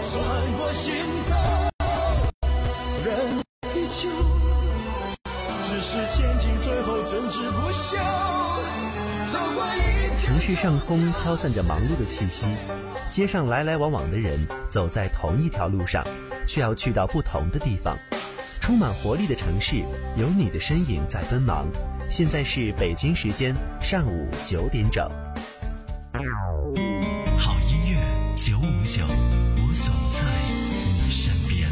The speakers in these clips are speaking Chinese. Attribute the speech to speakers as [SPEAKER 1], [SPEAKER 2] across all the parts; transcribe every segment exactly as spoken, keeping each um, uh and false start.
[SPEAKER 1] 穿过心头，人依旧，只是前进最后争执不休。走过一
[SPEAKER 2] 城市上空飘散着忙碌的气息，街上来来往往的人走在同一条路上，却要去到不同的地方。充满活力的城市，有你的身影在奔忙。现在是北京时间上午九点整。
[SPEAKER 3] 好音乐九五九，我总在你身边。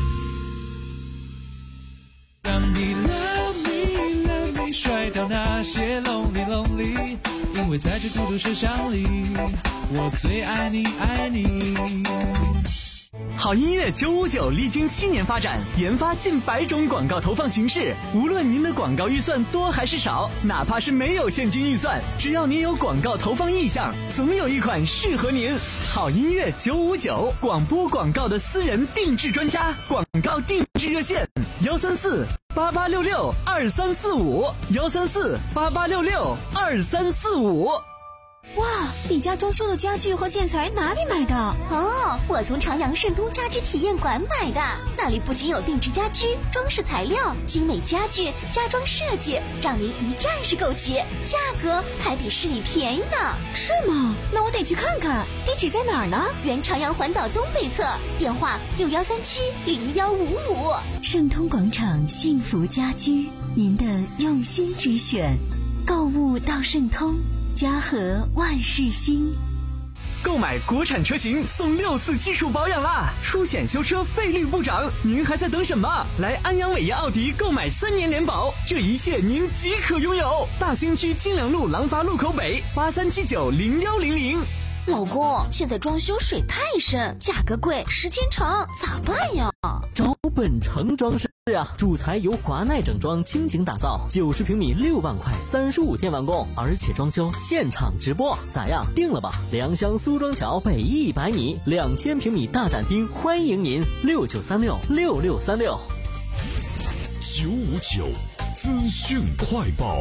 [SPEAKER 4] 让你 love me love me 甩掉那些 lonely lonely， 因为在这孤独车厢里，我最爱你爱你。
[SPEAKER 5] 好音乐九五九历经七年发展，研发近百种广告投放形式。无论您的广告预算多还是少，哪怕是没有现金预算，只要您有广告投放意向，总有一款适合您。好音乐九五九，广播广告的私人定制专家，广告定制热线幺三四八八六六二三四五幺三四八八六六二三四五。
[SPEAKER 6] 哇，你家装修的家具和建材哪里买的？
[SPEAKER 7] 哦，我从长阳盛通家居体验馆买的，那里不仅有定制家居、装饰材料、精美家具、家装设计，让您一站式购齐，价格还比市里便宜呢。
[SPEAKER 6] 是吗？那我得去看看，地址在哪儿呢？
[SPEAKER 7] 原长阳环岛东北侧，电话六幺三七零幺五五。
[SPEAKER 6] 盛通广场幸福家居，您的用心之选，购物到盛通，家和万事兴。
[SPEAKER 5] 购买国产车型送六次技术保养啦，出险修车费率不涨，您还在等什么？来安阳伟业奥迪购买三年联保，这一切您即可拥有。大兴区金良路廊坊路口北八三七九零幺零零。
[SPEAKER 7] 老公，现在装修水太深，价格贵，时间长，咋办呀？
[SPEAKER 8] 找本城装饰啊，主材由华奈整装倾情打造，九十平米六万块，三十五天完工，而且装修现场直播，咋样？定了吧？良乡苏庄桥北一百米，两千平米大展厅，欢迎您，六九三六六六三六。
[SPEAKER 3] 九五九资讯快报。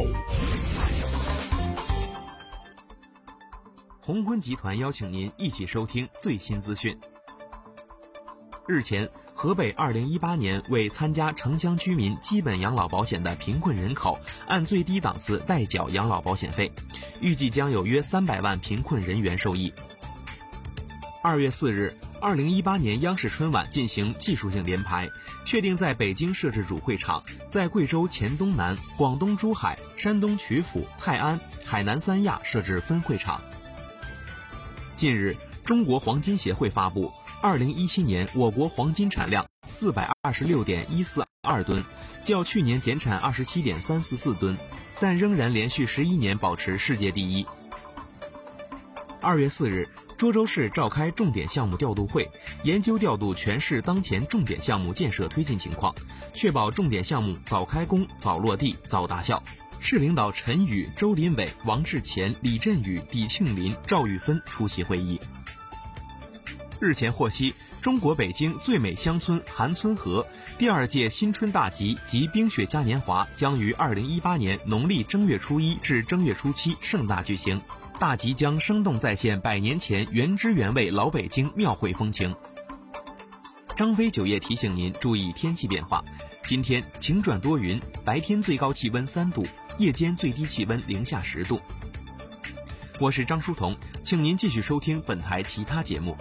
[SPEAKER 2] 鸿钧集团邀请您一起收听最新资讯。日前，河北二零一八年为参加城乡居民基本养老保险的贫困人口按最低档次代缴养老保险费，预计将有约三百万贫困人员受益。二月四日，二零一八年央视春晚进行技术性联排，确定在北京设置主会场，在贵州黔东南、广东珠海、山东曲阜、泰安、海南三亚设置分会场。近日，中国黄金协会发布，二零一七年我国黄金产量四百二十六点一四二吨，较去年减产二十七点三四四吨，但仍然连续十一年保持世界第一。二月四日，涿州市召开重点项目调度会，研究调度全市当前重点项目建设推进情况，确保重点项目早开工、早落地、早达效。市领导陈宇、周林伟、王志前、李振宇、李庆林、赵玉芬出席会议。日前获悉，中国北京最美乡村韩村河第二届新春大集及冰雪嘉年华将于二零一八年农历正月初一至正月初七盛大举行。大集将生动再现百年前原汁原味老北京庙会风情。张飞酒业提醒您注意天气变化，今天晴转多云，白天最高气温三度，夜间最低气温零下十度。我是张书彤，请您继续收听本台其他节目。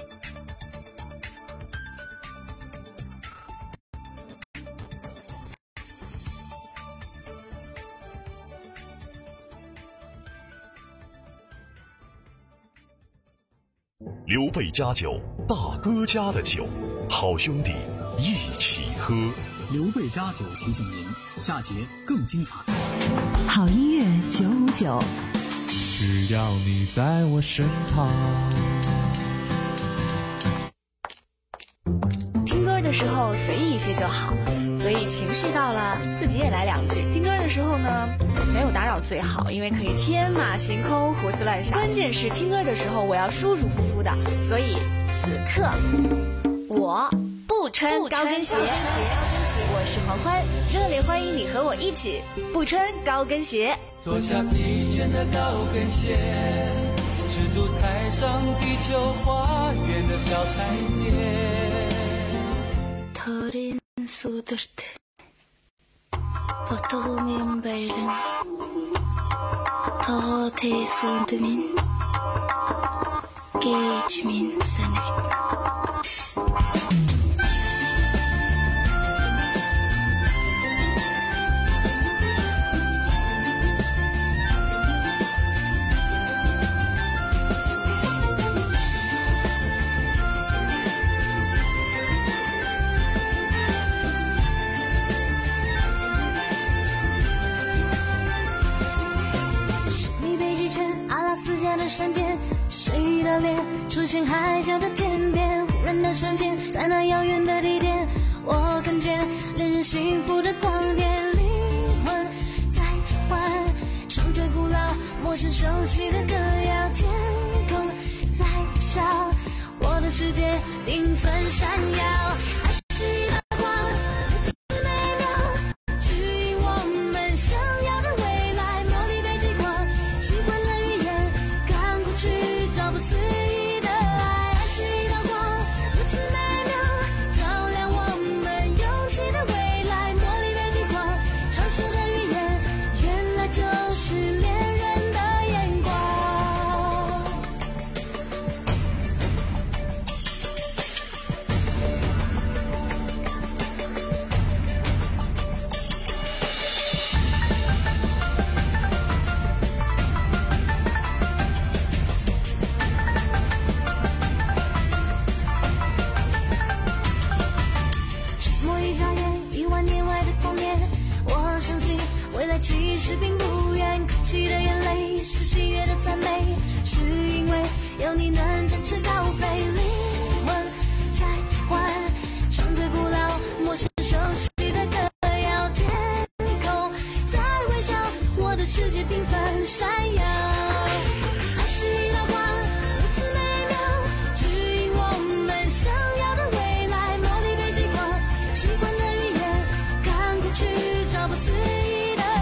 [SPEAKER 3] 刘备家酒，大哥家的酒，好兄弟一起喝。
[SPEAKER 9] 刘备家酒提醒您，下节更精彩。
[SPEAKER 6] 好音乐九五九，
[SPEAKER 4] 只要你在我身旁。
[SPEAKER 10] 听歌的时候随意一些就好，所以情绪到了自己也来两句。听歌的时候呢，没有打扰最好，因为可以天马行空胡思乱想。关键是听歌的时候我要舒舒服服的，所以此刻我不穿高跟鞋。我是黄欢，热烈欢迎你和我一起不穿高跟鞋。
[SPEAKER 1] 脱下疲倦的高跟鞋，赤足踩上地球花园的小台阶。
[SPEAKER 11] судырт ботгомын баярын тоо тэсүнд минь гэж минь санагт
[SPEAKER 12] 闪电，谁的脸出现海角的天边？忽然的瞬间，在那遥远的地点，我看见恋人幸福的光点。灵魂在召唤，唱着古老陌生熟悉的歌谣。天空在笑，我的世界缤纷闪耀。爱是一道光，如此美妙，指引我们想要的未来。茉莉被击垮，喜欢的语言。找不肆意的爱，爱是一道光，如此美妙，照亮我们勇气的未来。茉莉被击垮，传说的语言，原来就是恋人的眼光。其实并不远，哭泣的眼泪是喜悦的赞美，是因为有你能展翅高飞。灵魂在召唤，唱着古老陌生熟悉的歌谣。天空在微笑，我的世界缤纷闪耀。爱是一道光，如此美妙，指引我们想要的未来。茉莉被击垮，喜欢的语言，看过去找不肆意。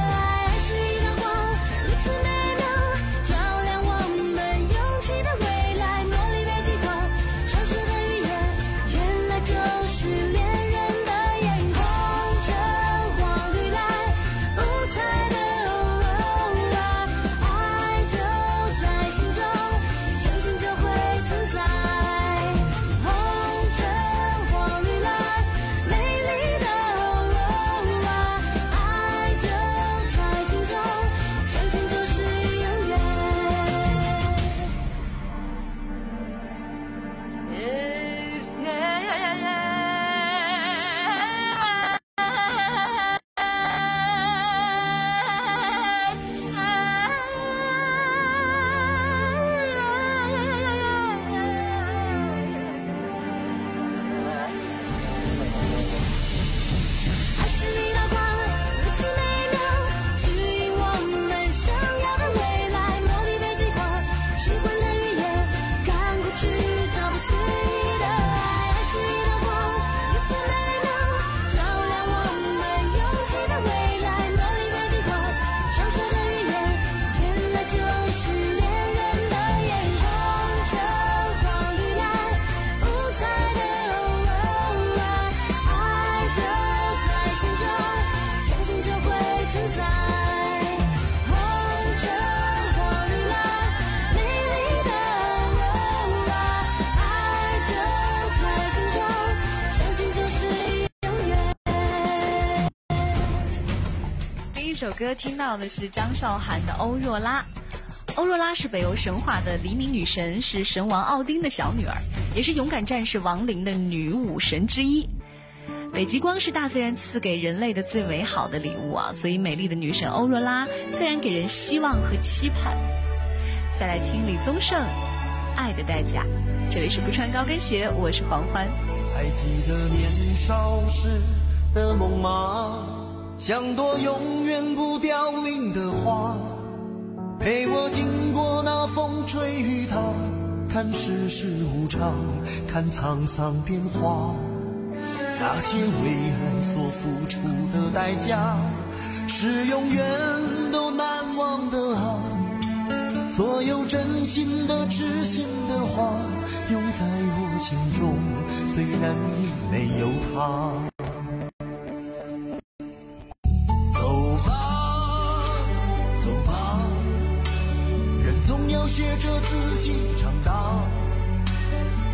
[SPEAKER 10] 这首歌听到的是张韶涵的《欧若拉》。欧若拉是北欧神话的黎明女神，是神王奥丁的小女儿，也是勇敢战士亡灵的女武神之一。北极光是大自然赐给人类的最美好的礼物啊，所以美丽的女神欧若拉自然给人希望和期盼。再来听李宗盛《爱的代价》，这里是不穿高跟鞋，我是黄欢。
[SPEAKER 1] 还记得年少时的梦吗？像朵永远不凋零的花，陪我经过那风吹雨打，看世事无常，看沧桑变化。那些为爱所付出的代价，是永远都难忘的啊。所有真心的知心的话，永在我心中，虽然已没有他。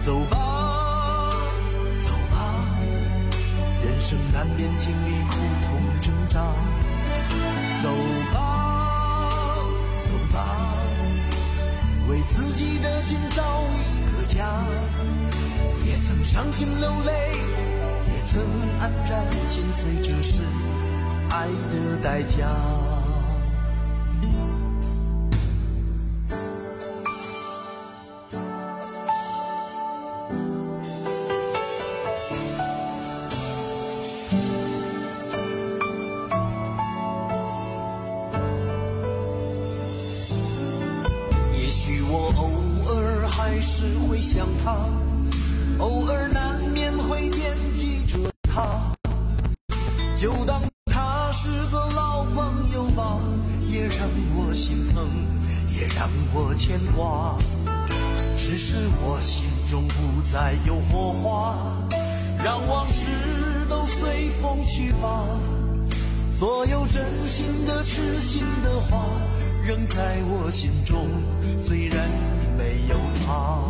[SPEAKER 1] 走吧走吧，人生难免经历苦痛挣扎，走吧走吧，为自己的心找一个家，也曾伤心流泪，也曾黯然心碎，这是爱的代价。也许我偶尔还是会想他，偶尔难免会惦记着他，就当他是个老朋友吧，也让我心疼，也让我牵挂。只是我心中不再有火花，让往事都随风去吧。所有真心的痴心的话，仍在我心中，虽然已没有他。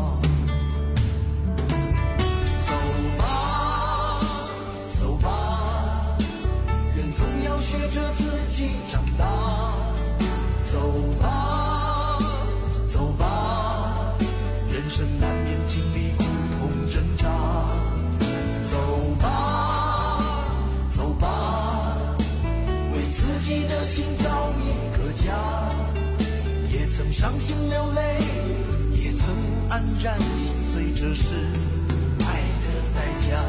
[SPEAKER 1] 走吧走吧，人总要学着自己长大。走吧走吧，人生难免经历苦痛挣扎。走吧走吧，为自己的心找一个家，也曾伤心流泪，也曾黯然心碎，这是爱的代价。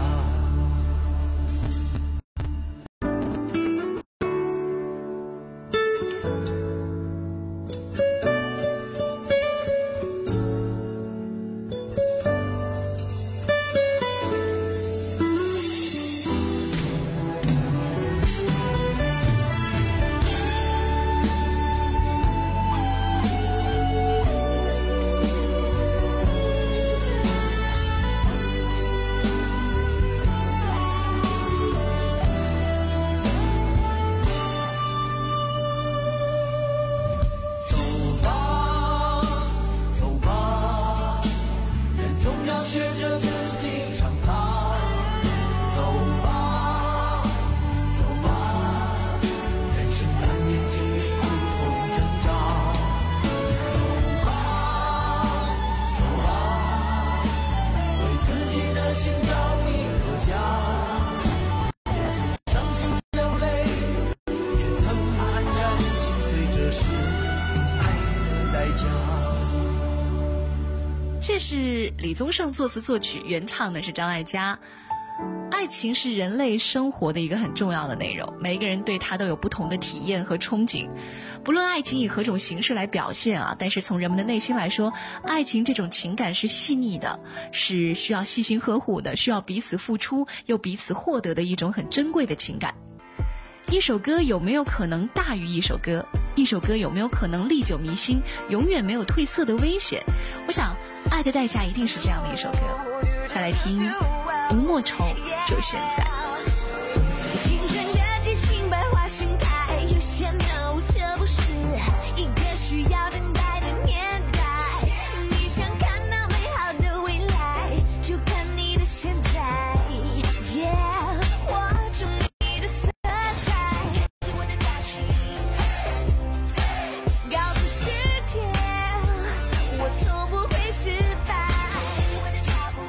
[SPEAKER 10] 这是李宗盛作词作曲，原唱的是张艾嘉。爱情是人类生活的一个很重要的内容，每个人对它都有不同的体验和憧憬。不论爱情以何种形式来表现啊，但是从人们的内心来说，爱情这种情感是细腻的，是需要细心呵护的，需要彼此付出又彼此获得的一种很珍贵的情感。一首歌有没有可能大于一首歌？一首歌有没有可能历久弥新，永远没有褪色的危险？我想爱的代价一定是这样的一首歌。再来听吴莫愁，就现在。
[SPEAKER 12] 青春的激情百花盛开，有些闹，这不是一个需要等待的年代。你想看到美好的未来，就看你的现在。Yeah， 我中你的色彩，我的大气，告诉世界，我从不会失败。我的脚步，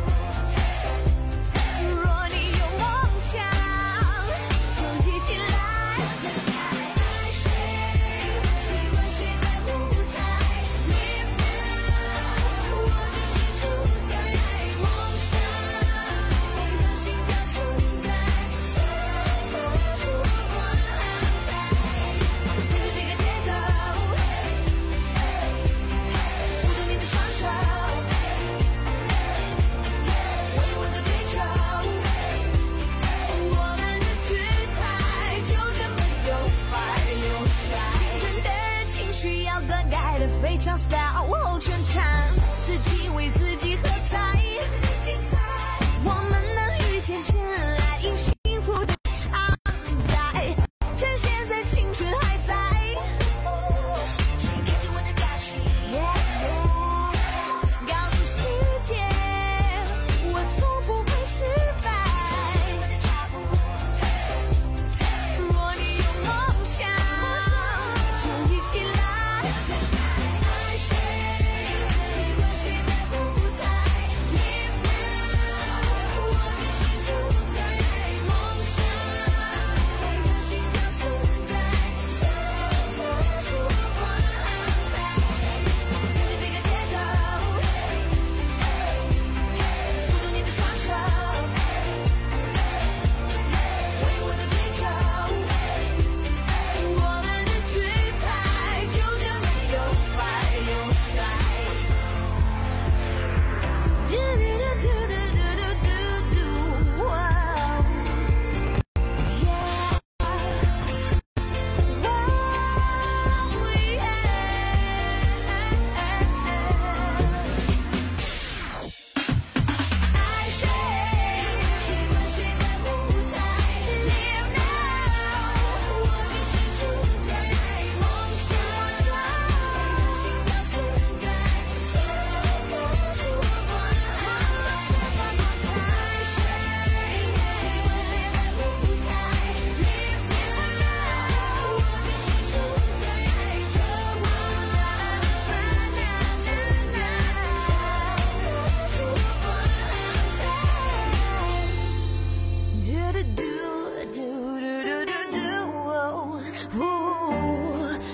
[SPEAKER 12] 若你有梦想，就一起来。就现在，爱谁，喜欢谁在舞台，你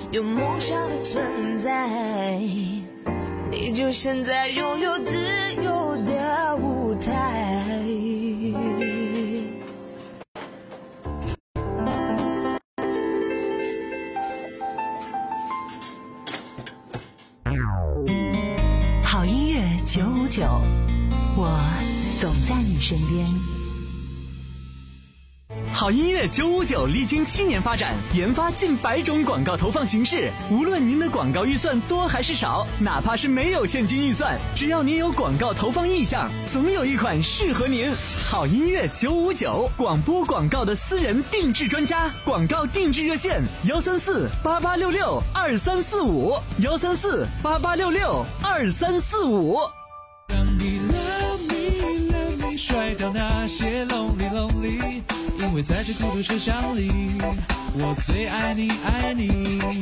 [SPEAKER 13] 有梦想的存在，你就现在拥有自由的舞台。
[SPEAKER 6] 好音乐九五九，我总在你身边。
[SPEAKER 5] 好音乐九五九历经七年发展，研发近百种广告投放形式。无论您的广告预算多还是少，哪怕是没有现金预算，只要您有广告投放意向，总有一款适合您。好音乐九五九，广播广告的私人定制专家，广告定制热线：幺三四八八六六二三四五，幺三四八八六六二三四五。
[SPEAKER 4] 让你 love me love me 甩掉那些 lonely lonely， 因为在这孤独车厢里，我最爱你爱你。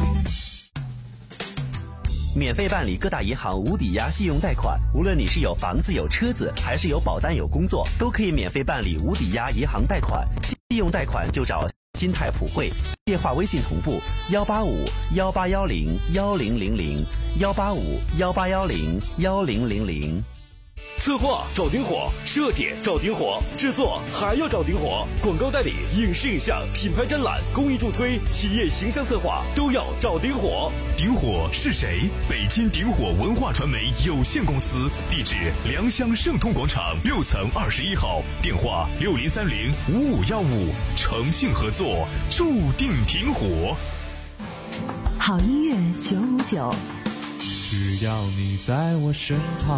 [SPEAKER 14] 免费办理各大银行无抵押信用贷款，无论你是有房子有车子，还是有保单有工作，都可以免费办理无抵押银行贷款。信用贷款就找新泰普惠，电话微信同步幺八五幺八幺零幺零零零幺八五幺八幺零幺零零零。
[SPEAKER 3] 策划找顶火，设计找顶火，制作还要找顶火，广告代理、影视影像、品牌展览、公益助推、企业形象策划都要找顶火。
[SPEAKER 15] 顶火是谁？北京顶火文化传媒有限公司，地址良乡盛通广场六层二十一号，电话六零三零五五幺五，诚信合作，注定顶火。
[SPEAKER 6] 好音乐九五九，
[SPEAKER 4] 只要你在我身旁。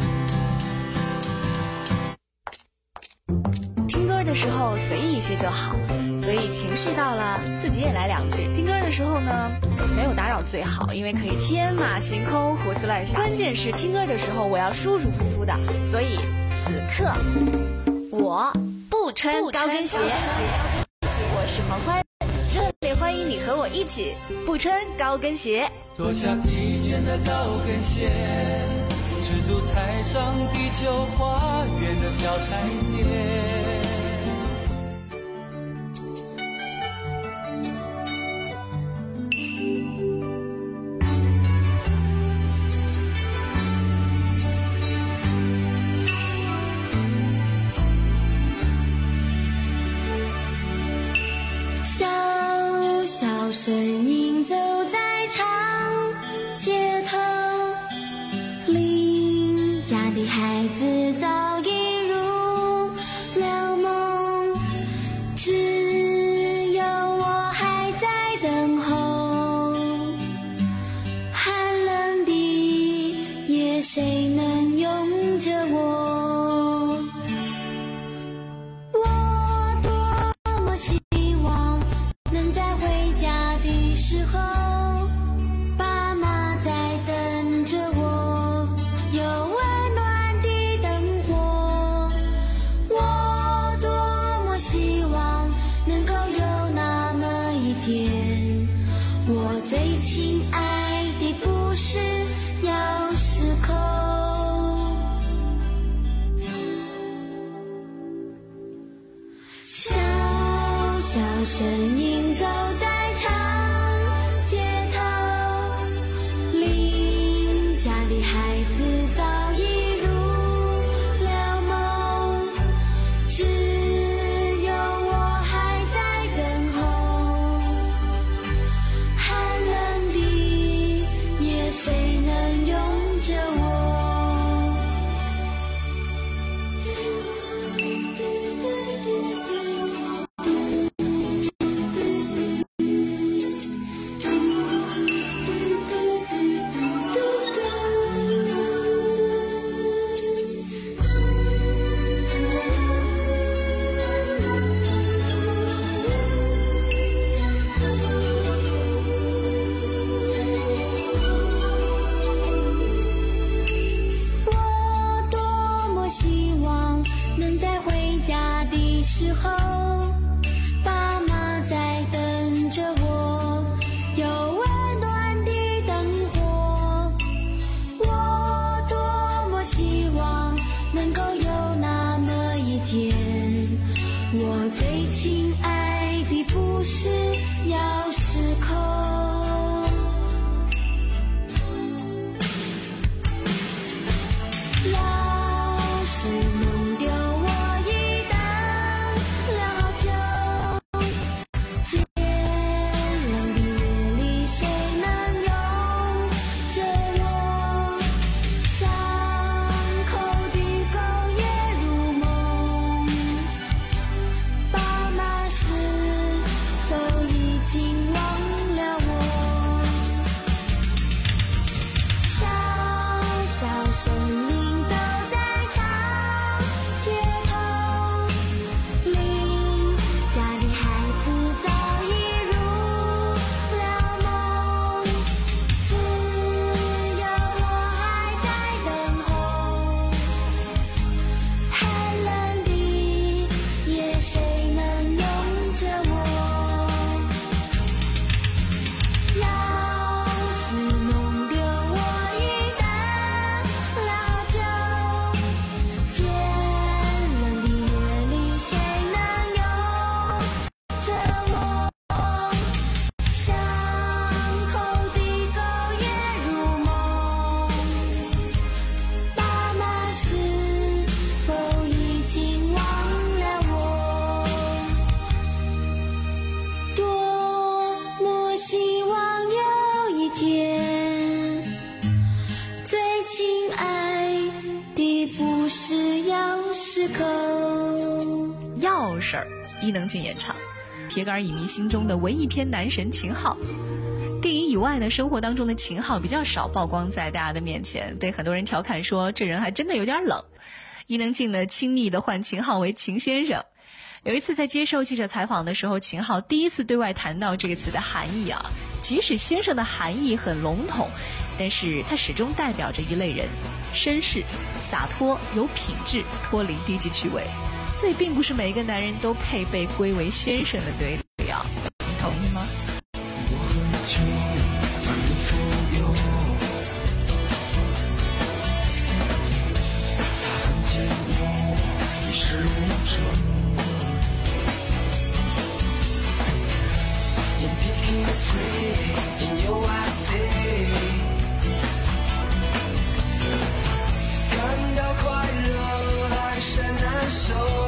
[SPEAKER 10] 听歌的时候随意一些就好，所以情绪到了自己也来两句。听歌的时候呢，没有打扰最好，因为可以天马行空胡思乱想。关键是听歌的时候我要舒舒服服的，所以此刻我不穿高跟鞋。我是黄欢，热烈欢迎你和我一起不穿高跟鞋。
[SPEAKER 1] 脱下披肩的高跟鞋，赤足踩上地球花园的小台阶。
[SPEAKER 12] 小小身影走在长街头，邻家的孩子早已入了梦，只有我还在等候。寒冷的夜，谁能拥着我？我多么希望能在回家的时候，爸妈在等着我，有温暖的灯火。我多么希望能够有那么一天，我最亲爱的不是钥匙扣。小小身影走在长街头，邻家的孩子早已入了梦，只有我还在等候。寒冷的夜，谁能拥着我？我多么希望能在回家的时候，爸妈在等着我，有温暖的灯火。我多么希望能够有那么一天，我最亲爱的不是钥匙扣。
[SPEAKER 10] 钥匙伊能静演唱，铁杆影迷心中的文艺片男神秦昊。电影以外呢，生活当中的秦昊比较少曝光在大家的面前，被很多人调侃说这人还真的有点冷。伊能静呢亲昵地唤秦昊为秦先生。有一次在接受记者采访的时候，秦昊第一次对外谈到这个词的含义啊，即使先生的含义很笼统，但是它始终代表着一类人，绅士、洒脱、有品质，脱离低级趣味。所以并不是每一个男人都配被归为先生的堆里啊，你同意吗？
[SPEAKER 16] 感到快乐还是难受。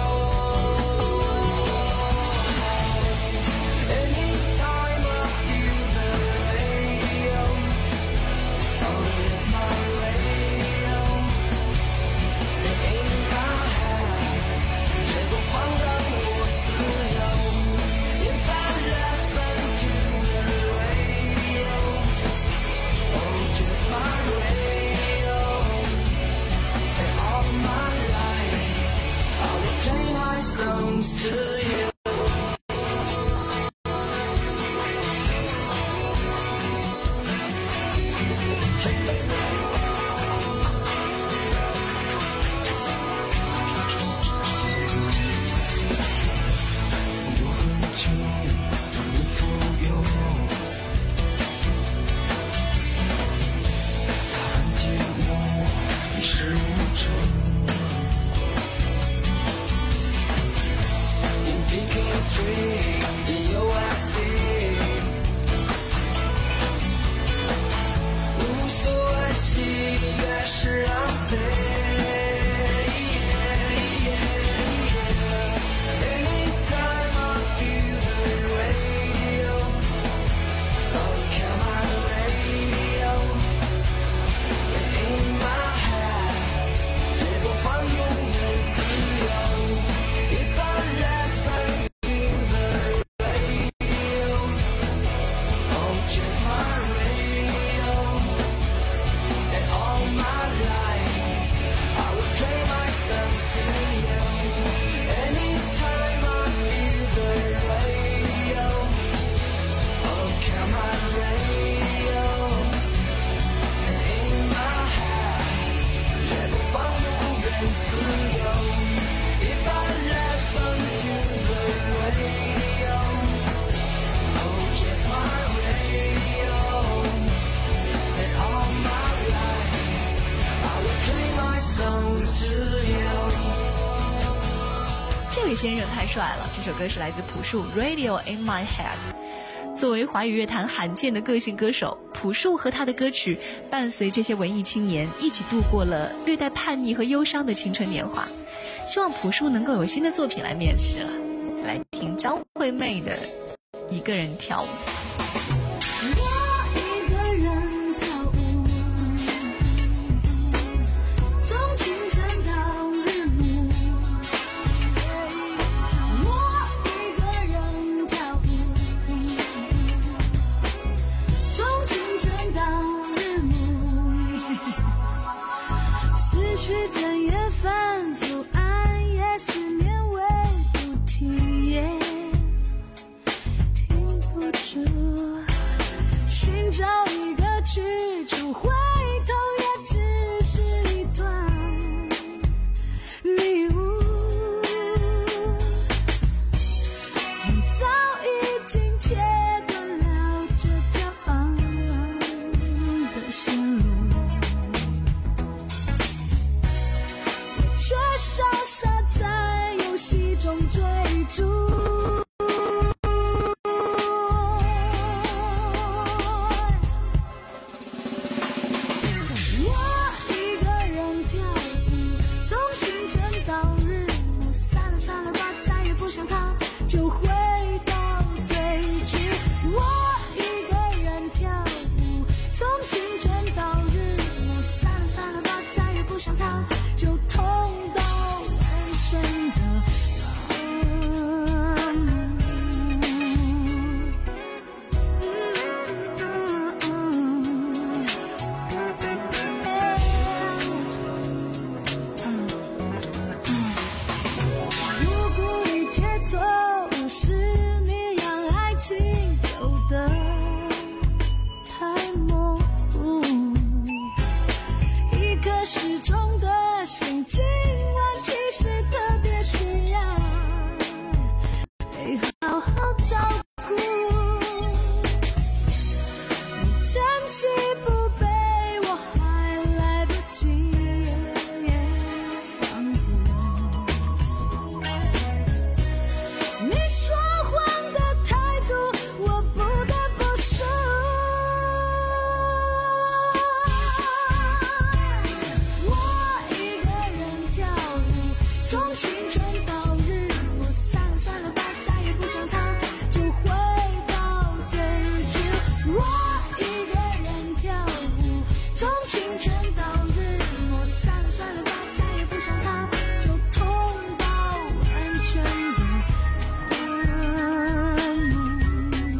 [SPEAKER 10] 先生太帅了，这首歌是来自朴树 Radio in My Head。 作为华语乐坛罕见的个性歌手，朴树和他的歌曲伴随这些文艺青年一起度过了略带叛逆和忧伤的青春年华。希望朴树能够有新的作品来面世了。再来听张惠妹的一个人跳舞。
[SPEAKER 12] 停不住。 到日落，算了算了吧，再也不想他，就回到最初。我一个人跳舞，从清晨到日落，算了算了吧，再也不想他，就痛到完全的困路。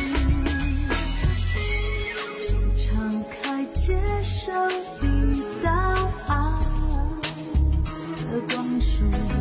[SPEAKER 12] 想敞开接受一道爱的光束，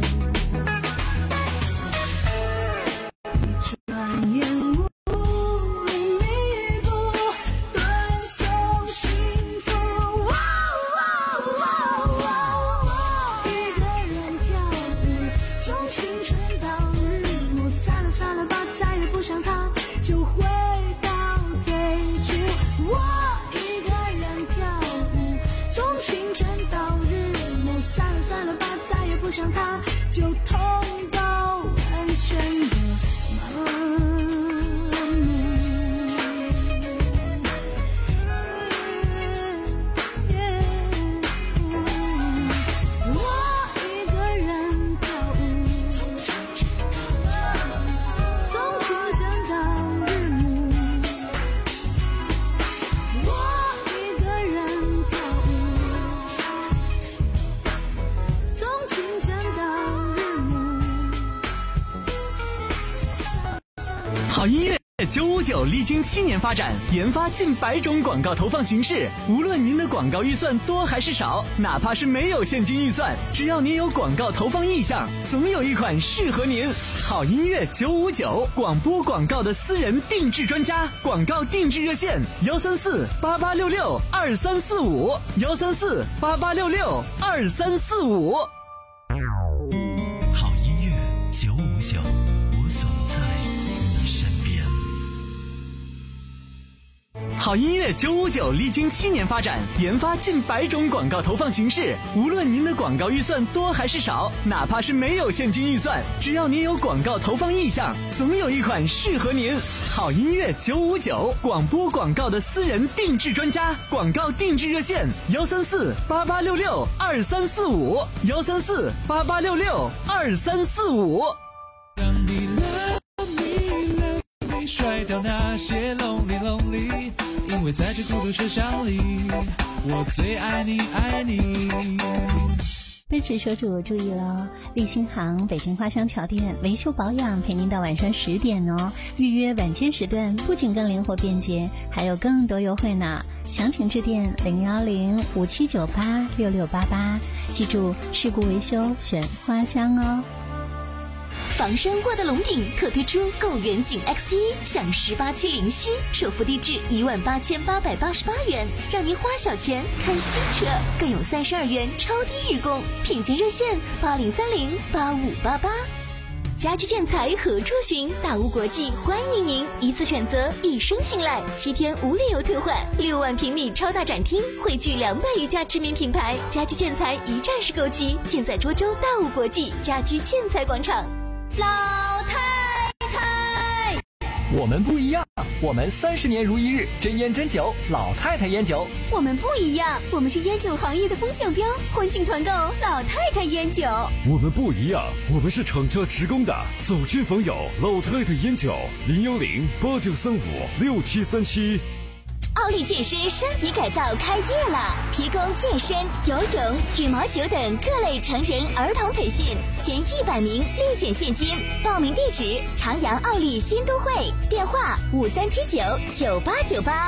[SPEAKER 12] 一转眼无力弥补，断送幸福。哇哇哇哇，一个人跳舞，从清晨到日落，算了算了吧，再也不想他，就回到最初。我一个人跳舞，从清晨到日落，算了算了吧，再也不想他，就痛到完全的麻木。我一个人跳舞，从清晨到日暮。我一个人跳舞，从清晨到日暮。
[SPEAKER 5] 好音乐九五九历经七年发展，研发近百种广告投放形式。无论您的广告预算多还是少，哪怕是没有现金预算，只要您有广告投放意向，总有一款适合您。好音乐九五九，广播广告的私人定制专家，广告定制热线幺三四八八六六二三四五幺三四八八六六二三四五。
[SPEAKER 15] 好音乐九五九，我总在你身边。
[SPEAKER 5] 好音乐九五九历经七年发展，研发近百种广告投放形式。无论您的广告预算多还是少，哪怕是没有现金预算，只要您有广告投放意向，总有一款适合您。好音乐九五九，广播广告的私人定制专家，广告定制热线幺三四八八六六二三四五幺三四八八六六二三四五。
[SPEAKER 4] 让你 love me love me 甩掉那些 lonely lonely， 因为在这孤独车厢里，我最爱你爱你。
[SPEAKER 6] 奔驰车主注意了，立新行北京花乡桥店维修保养陪您到晚上十点哦。预约晚间时段不仅更灵活便捷，还有更多优惠呢。详情致电零幺零五七九八六六八八，记住事故维修选花乡哦。
[SPEAKER 7] 房山挂的龙顶可推出购远景 X 一，享十八期零息，首付低至一万八千八百八十八元，让您花小钱开新车，更有三十二元超低日供，品鉴热线八零三零八五八八。家居建材何处寻？大屋国际欢迎您，一次选择，一生信赖，七天无理由退换，六万平米超大展厅，汇聚两百余家知名品牌，家居建材一站式购齐，建在涿州大屋国际家居建材广场。老太太，
[SPEAKER 17] 我们不一样，我们三十年如一日，真烟真酒，老太太烟酒。
[SPEAKER 7] 我们不一样，我们是烟酒行业的风向标，欢庆团购老太太烟酒。
[SPEAKER 3] 我们不一样，我们是厂家直供的，走亲访友，老太太烟酒，零幺零八九三五六七三七。
[SPEAKER 7] 奥利健身升级改造开业了，提供健身、游泳、羽毛球等各类成人儿童培训，前一百名立减现金。报名地址：长阳奥利新都会，电话五三七九九八九八。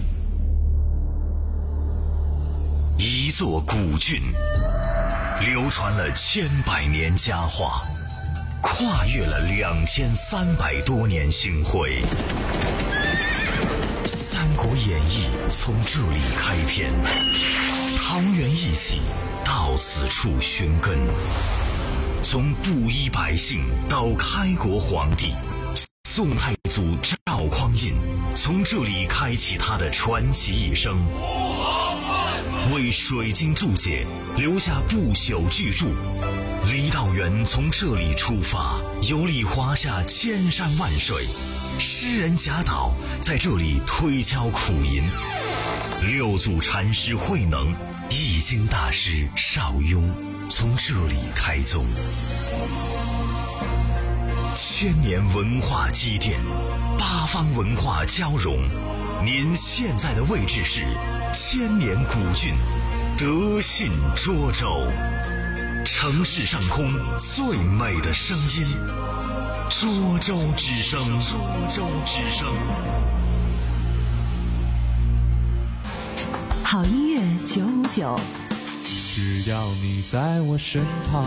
[SPEAKER 15] 一座古郡，流传了千百年佳话，跨越了两千三百多年星辉。《三国演义》从这里开篇，桃园义气到此处寻根，从布衣百姓到开国皇帝，宋太祖赵匡胤从这里开启他的传奇一生，为水晶注解留下不朽巨著。李道元从这里出发，游历华夏千山万水。诗人贾岛在这里推敲苦吟，六祖禅师慧能、易经大师邵雍从这里开宗。 千年文化积淀，八方文化交融。您现在的位置是千年古郡德信涿州，城市上空最美的声音，涿州之声。涿州之声。
[SPEAKER 18] 好音乐九五九，
[SPEAKER 4] 只要你在我身旁。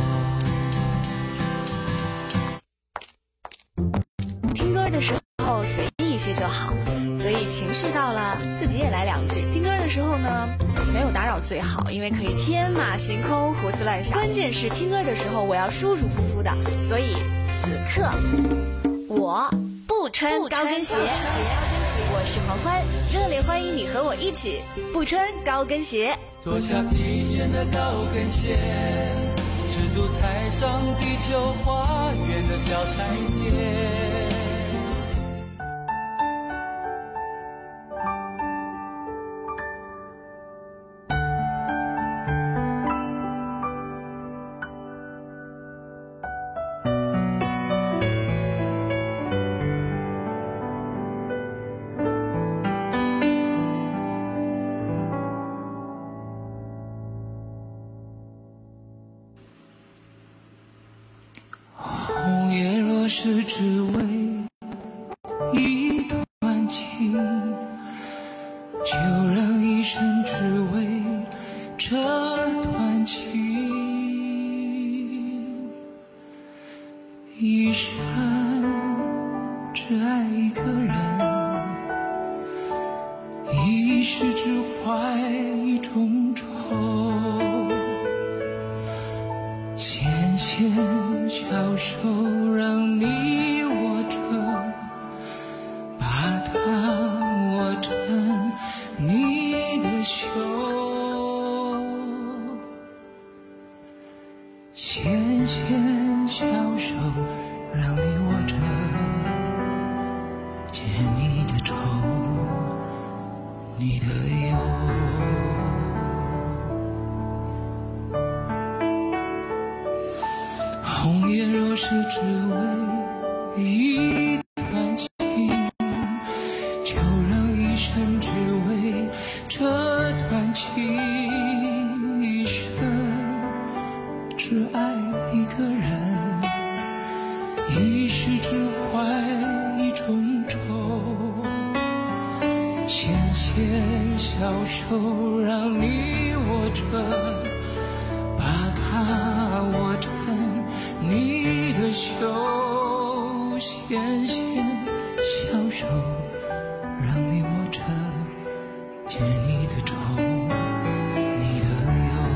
[SPEAKER 10] 听歌的时候随意一些就好，所以情绪到了自己也来两句。听歌的时候呢，没有打扰最好，因为可以天马行空胡思乱想。关键是听歌的时候我要舒舒服服的，所以此刻我不穿高跟鞋。我是黄欢，热烈欢迎你和我一起不穿高跟鞋。
[SPEAKER 1] 脱下疲倦的高跟鞋，赤足踩上地球花园的小台阶。是只为一段情，就让一生只为这段情，一生只爱一个人，一世只怀一种愁，纤纤小手让你握着，把它握成你的袖，纤纤小手让你握着，解你的愁，你的忧。红颜若是只为一段情，就让一生只为这段情，一生只爱一个人，一世只怀一种愁，纤纤小手让你握着，把它握成你的袖，纤纤小手让你握着，解你的愁，你的忧。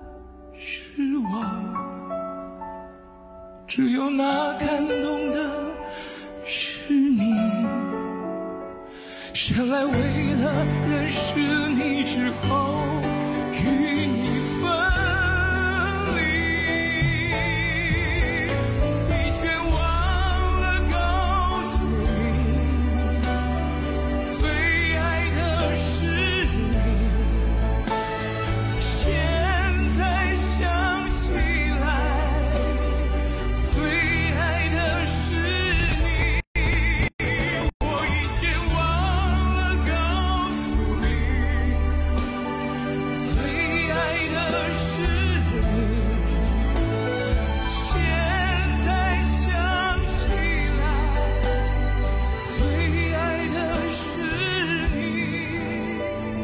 [SPEAKER 1] 只有那感动的
[SPEAKER 4] 是你，生来为了认识你之后与你分离。一天忘了告诉你，最爱的是你。现在想起来，最爱的是你。我以前忘了告诉你，最爱的是你。现在想起来，最爱的是你。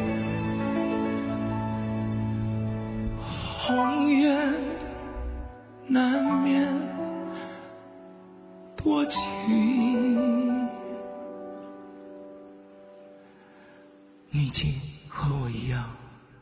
[SPEAKER 4] 红颜难免多情，你竟和我一样。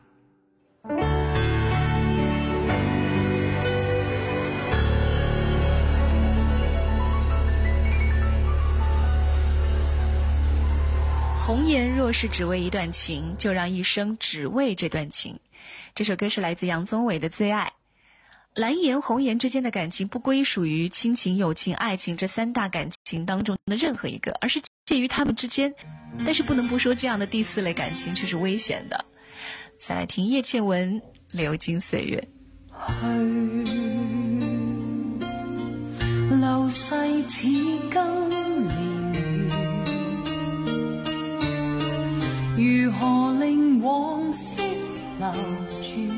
[SPEAKER 10] 红颜若是只为一段情，就让一生只为这段情。这首歌是来自杨宗纬的《最爱》。蓝颜红颜之间的感情不归属于亲情、友情、爱情这三大感情当中的任何一个，而是介于他们之间。但是不能不说，这样的第四类感情却是危险的。再来听叶倩文《流金岁月》。
[SPEAKER 12] 流逝似今年月，如何令往昔留住？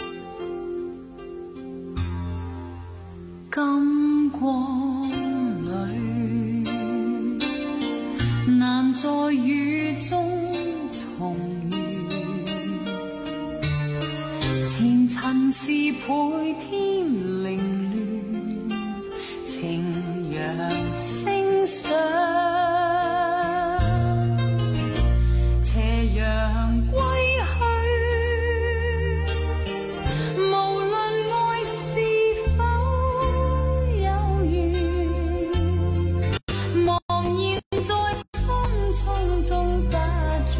[SPEAKER 12] 金光里难在雨中重遇，前尘是倍添凌亂，情揚聲響，斜陽歸去，無論愛是否有緣，茫然在匆匆中打轉，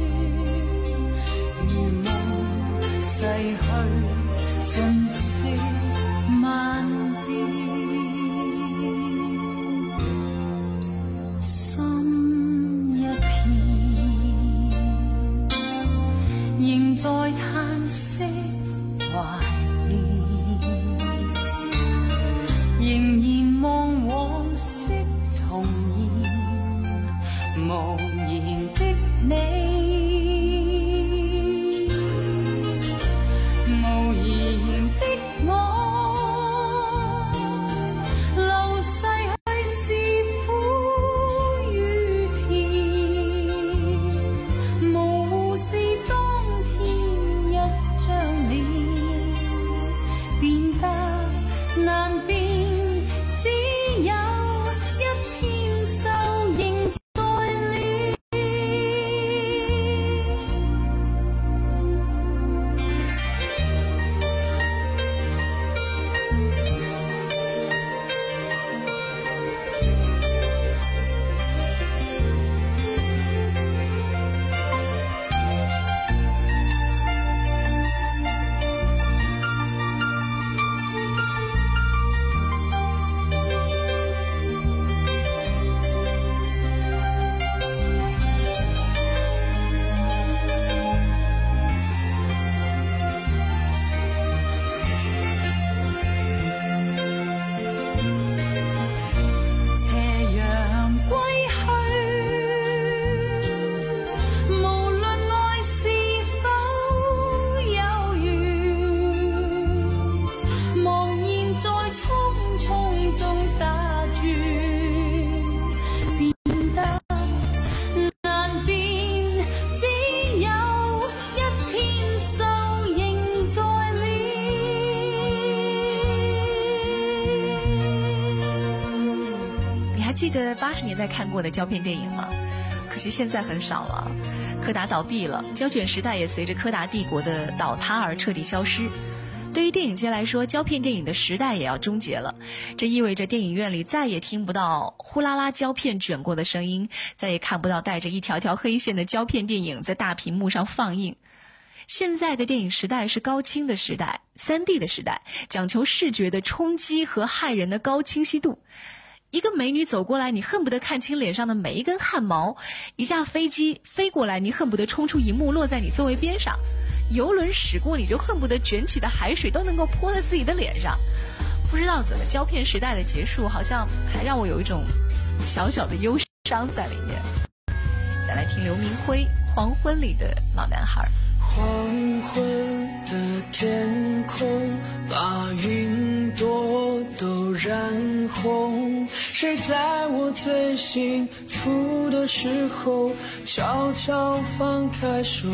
[SPEAKER 12] 如夢逝去，瞬息萬變，心一片，仍在嘆息懷念，仍然望往昔重現，無言的你。
[SPEAKER 10] 记得八十年代看过的胶片电影吗？可惜现在很少了。柯达倒闭了，胶卷时代也随着柯达帝国的倒塌而彻底消失。 对于电影界来说，胶片电影的时代也要终结了，这意味着电影院里再也听不到呼啦啦胶片卷过的声音，再也看不到带着一条条黑线的胶片电影在大屏幕上放映。现在的电影时代是高清的时代， 三 D 的时代，讲求视觉的冲击和骇人的高清晰度。一个美女走过来，你恨不得看清脸上的每一根汗毛；一架飞机飞过来，你恨不得冲出一幕落在你座位边上；游轮驶过，你就恨不得卷起的海水都能够泼在自己的脸上。不知道怎么，胶片时代的结束好像还让我有一种小小的忧伤在里面。再来听刘明辉《黄昏里的老男孩》。
[SPEAKER 16] 黄昏的天空把云朵都染红，谁在我最幸福的时候悄悄放开手？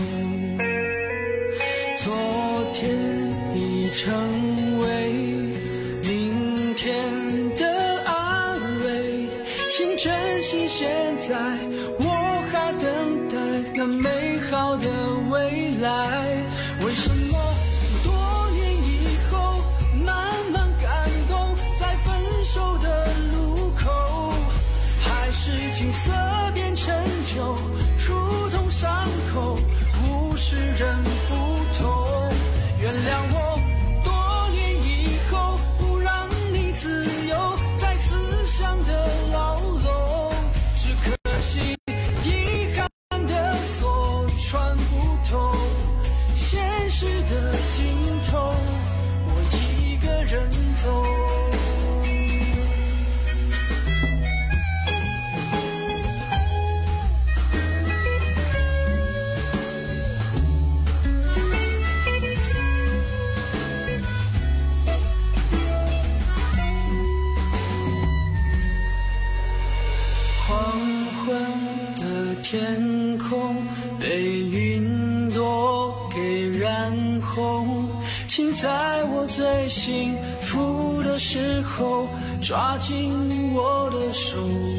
[SPEAKER 16] 昨天已成为明天的安慰，请珍惜现在，我还等待那美好的未来。为什么多年以后慢慢感动，在分手的路口，还是景色变成酒，触痛伤口，物是人不同。原谅我多年以后不让你自由在思想的牢笼，只可惜遗憾的锁穿不透，现实的尽头我一个人走。黄昏的天空被云朵给染红，请在我最幸福的时候抓紧我的手。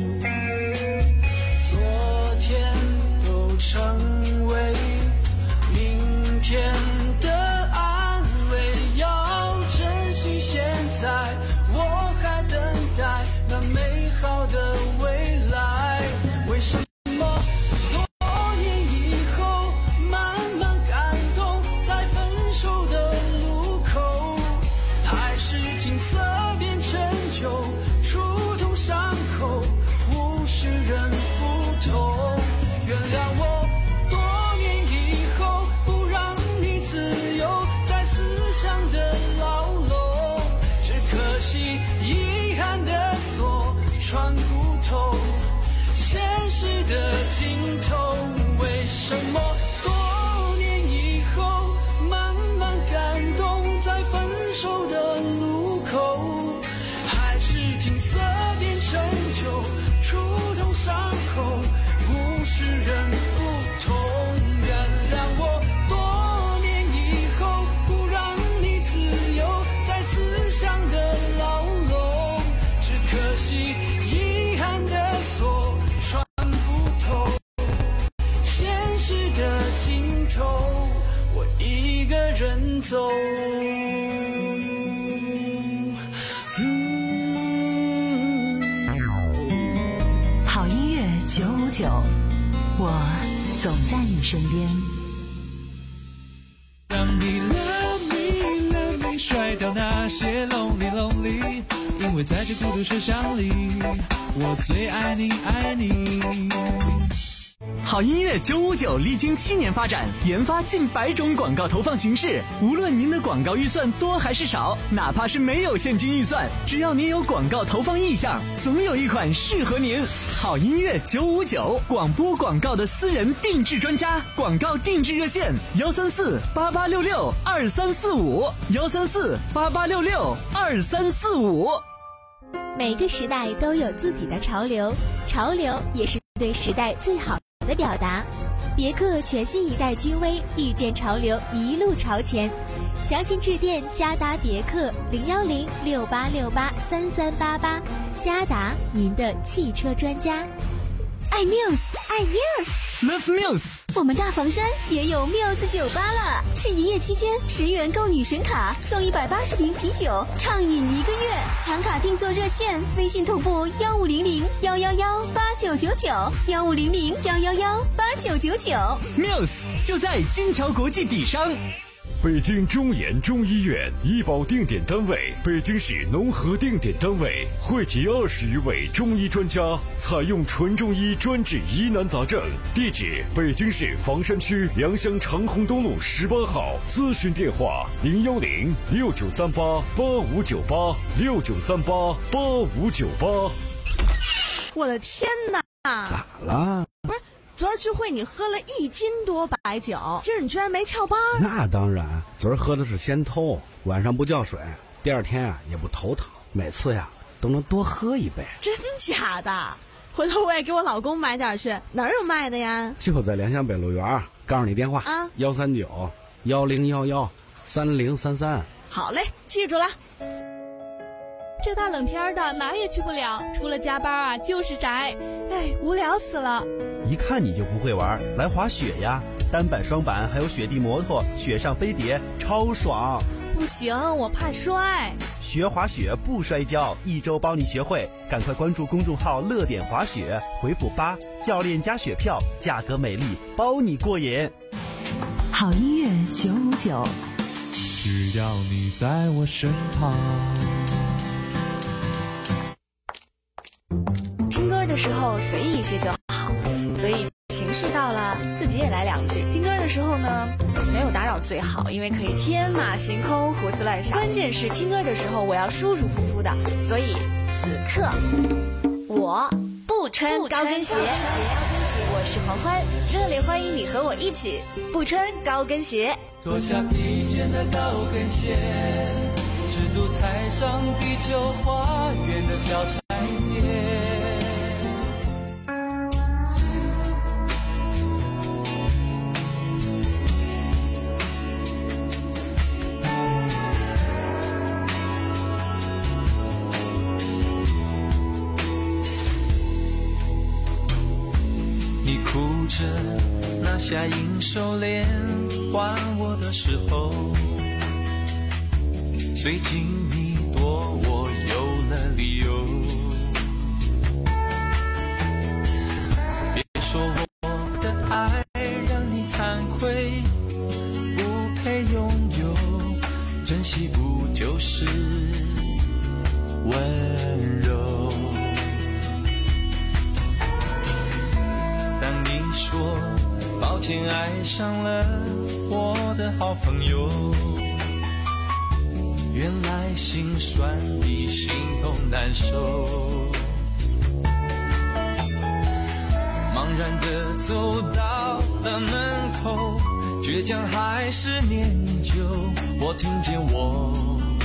[SPEAKER 16] 昨天都成为明天的安慰，要珍惜现在，我还等待那美好的未来。为什么多年以后慢慢感动，在分手的路口，还是景色变成酒，触痛伤口，物是人不同。原谅我多年以后不让你自由在思想的牢笼，只可惜遗憾的锁穿不透，现实的尽头。为什么多年以后慢慢感动，在分手的路口，还是景色变成酒，触痛伤口，物是人不同。原谅我多年以后不让你自由在思想的牢笼，只可惜遗憾的锁穿不透，现实的尽头我一个人走。
[SPEAKER 18] 好音乐九五九，我总在你身边。
[SPEAKER 4] 让你 love me love me 甩掉那些 lonely lonely， 因为在这孤独车厢里，我最爱你爱你。
[SPEAKER 5] 好音乐九五九历经七年发展，研发近百种广告投放形式。无论您的广告预算多还是少，哪怕是没有现金预算，只要您有广告投放意向，总有一款适合您。好音乐九五九，广播广告的私人定制专家，广告定制热线：幺三四八八六六二三四五，幺三四八八六六二三四五。
[SPEAKER 7] 每个时代都有自己的潮流，潮流也是对时代最好的表达。别克全新一代君威，遇见潮流，一路朝前。详情致电嘉达别克零幺零六八六八三三八八，嘉达您的汽车专家。 爱 Muse， 爱
[SPEAKER 5] Muse，Love Muse。
[SPEAKER 7] 我们大房山也有 Muse 酒吧了，是营业期间十元购女神卡送一百八十瓶啤酒，畅饮一个月。抢卡定做热线，微信同步幺五零零幺幺幺八九九九，幺五零零幺幺幺八九九九。
[SPEAKER 5] Muse 就在金桥国际底商。
[SPEAKER 3] 北京中研中医院医保定点单位，北京市农合定点单位，汇集二十余位中医专家，采用纯中医专治疑难杂症。地址：北京市房山区良乡长虹东路十八号。咨询电话：零幺零六九三八八五九八六九三八八五九八。
[SPEAKER 19] 我的天哪！
[SPEAKER 20] 咋了？
[SPEAKER 19] 不是。昨儿聚会你喝了一斤多白酒，今儿你居然没翘班？
[SPEAKER 20] 那当然，昨儿喝的是鲜偷，晚上不叫水，第二天啊也不头疼，每次呀都能多喝一杯。
[SPEAKER 19] 真假的？回头我也给我老公买点去，哪儿有卖的呀？
[SPEAKER 20] 就在良乡北路园，告诉你电话啊，幺三九幺零幺幺三零三三。
[SPEAKER 19] 好嘞，记住了。
[SPEAKER 21] 这大冷天的哪也去不了，除了加班啊就是宅，哎，无聊死了。
[SPEAKER 14] 一看你就不会玩，来滑雪呀，单板双板还有雪地摩托，雪上飞碟超爽。
[SPEAKER 21] 不行，我怕摔。
[SPEAKER 14] 学滑雪不摔跤，一周帮你学会，赶快关注公众号乐点滑雪，回复八，教练加雪票，价格美丽，包你过瘾。
[SPEAKER 18] 好音乐九五九，
[SPEAKER 4] 只要你在我身旁。
[SPEAKER 10] 听歌的时候随意一些就好，所以情绪到了自己也来两句。听歌的时候呢，没有打扰最好，因为可以天马行空胡思乱想。关键是听歌的时候我要舒舒服服的，所以此刻我不穿高跟鞋。我是黄欢，热烈欢迎你和我一起不穿高跟鞋。
[SPEAKER 16] 脱下疲倦的高跟鞋，赤足踩上地球花园的小台阶。你哭着拿下银手链还我的时候，最近你躲我有了理由。别说我的爱让你惭愧，不配拥有，珍惜不就是温柔？当你说抱歉爱上了我的好朋友，原来心酸比心痛难受。茫然地走到了门口，倔强还是念旧，我听见我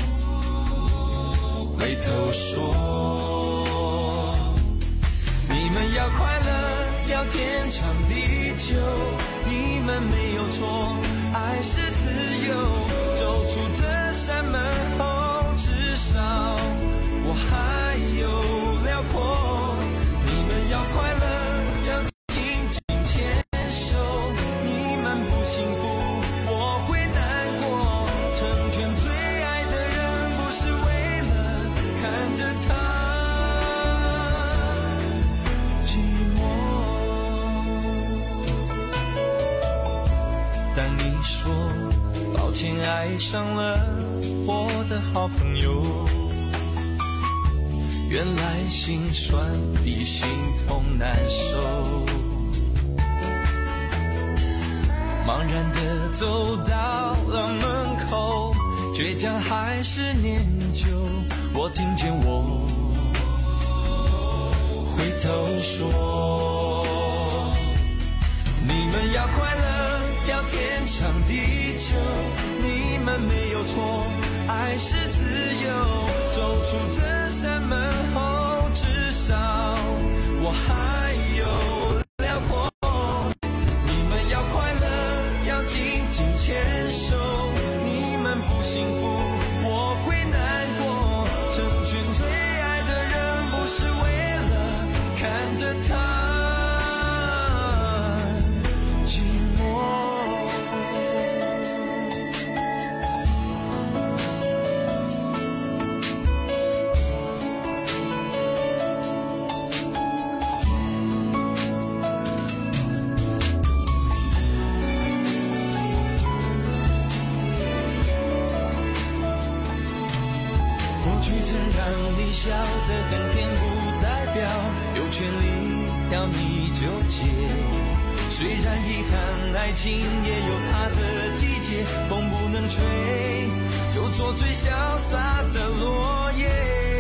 [SPEAKER 16] 回头说，你们要快乐，要天长地久，你们没有错，爱是自由。走出这扇门后，至少我还有辽阔。你们要快乐，要紧紧牵手，你们不幸福，我会难过。成全最爱的人，不是为了看着他寂寞。当你说抱歉爱上了我的好朋友，原来心酸比心痛难受。茫然地走到了门口，倔强还是念旧，我听见我回头说，你们要快乐，要天长地久，你们没有错，爱是自由。走出这扇门后，至少我还有辽阔。你们要快乐，要紧紧牵手，你们不幸福，我会难过。成全最爱的人，不是为了看着他要你纠结。虽然遗憾，爱情也有它的季节，风不能吹，就做最潇洒的落叶。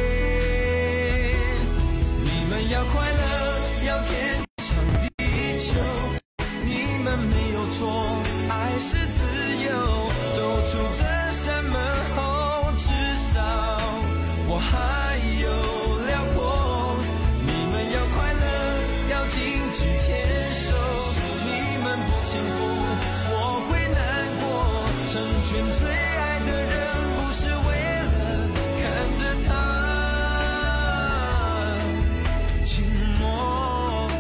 [SPEAKER 16] 你们要快乐，要天长地久，你们没有错，爱是自由。走出这扇门后，至少我还有辽阔。你们要快乐，要紧紧牵手，你们不幸福，我会难过。成全最爱的人，不是为了看着他寂寞。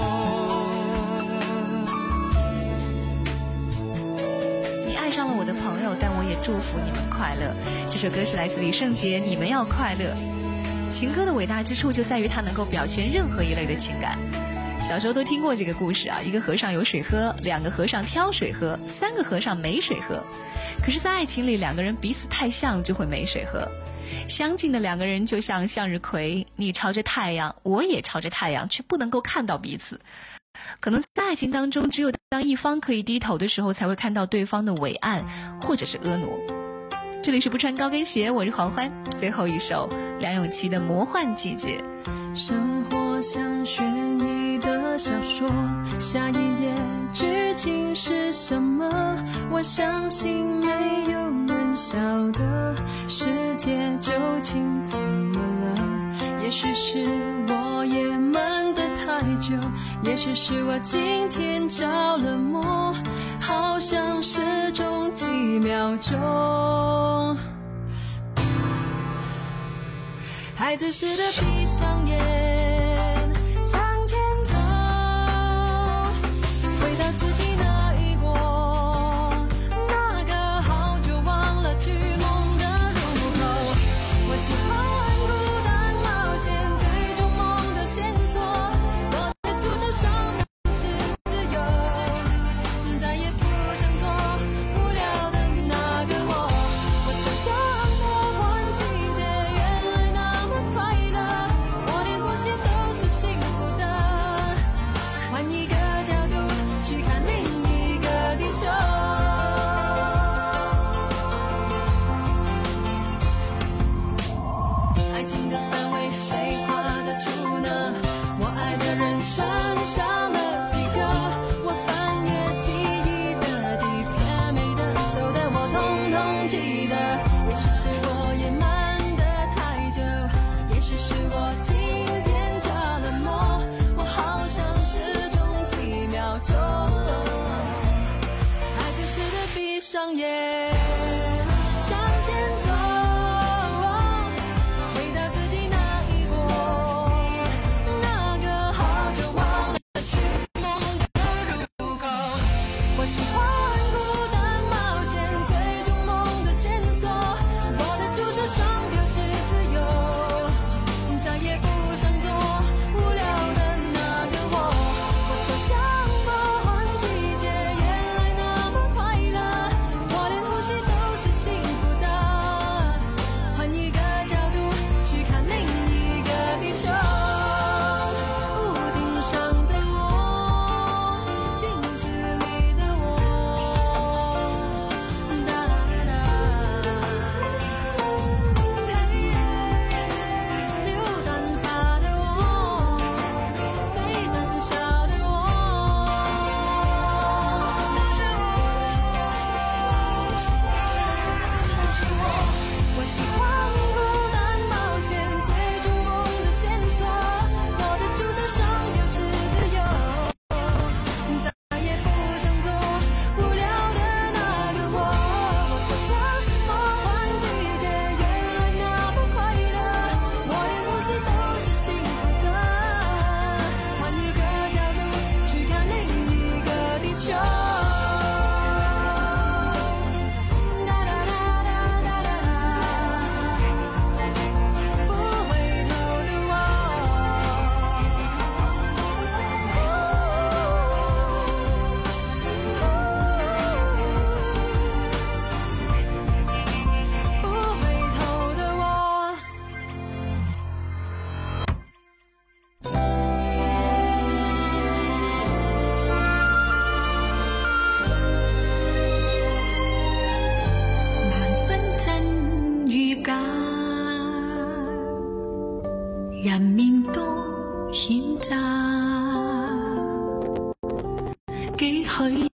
[SPEAKER 10] 你爱上了我的朋友，但我也祝福你们快乐。这首歌是来自李圣杰，你们要快乐。情歌的伟大之处就在于它能够表现任何一类的情感。小时候都听过这个故事啊，一个和尚有水喝，两个和尚挑水喝，三个和尚没水喝。可是在爱情里，两个人彼此太像就会没水喝。相近的两个人就像向日葵，你朝着太阳，我也朝着太阳，却不能够看到彼此。可能在爱情当中，只有当一方可以低头的时候，才会看到对方的伟岸或者是婀娜。这里是不穿高跟鞋，我是黄欢。最后一首梁咏琪的《魔幻季节》。
[SPEAKER 12] 生活像悬疑的小说，下一页剧情是什么？我相信没有人晓得世界究竟怎么了。也许是我也闷得太久，也许是我今天着了魔，好像失踪几秒钟。孩子似的闭上眼，向前走，回到自己那一国，那个好久忘了去梦的路口。我喜欢孤单冒险，最终梦的线索，我的左手上都是自由，再也不想做无聊的那个我。我走向魔幻季节，原来那么快乐，我连呼吸都是幸福的。换一个角度去看另一个地球。爱情的范围谁画得出呢？我爱的人剩下了几个？我翻阅记忆的底片，没得走的我统统记得。也许是我也慢得太久，也许是我今天着了魔，我好像失踪几秒钟。孩子似的闭上眼，向前走，回到自己那一国，那个好久忘
[SPEAKER 11] 险诈，几许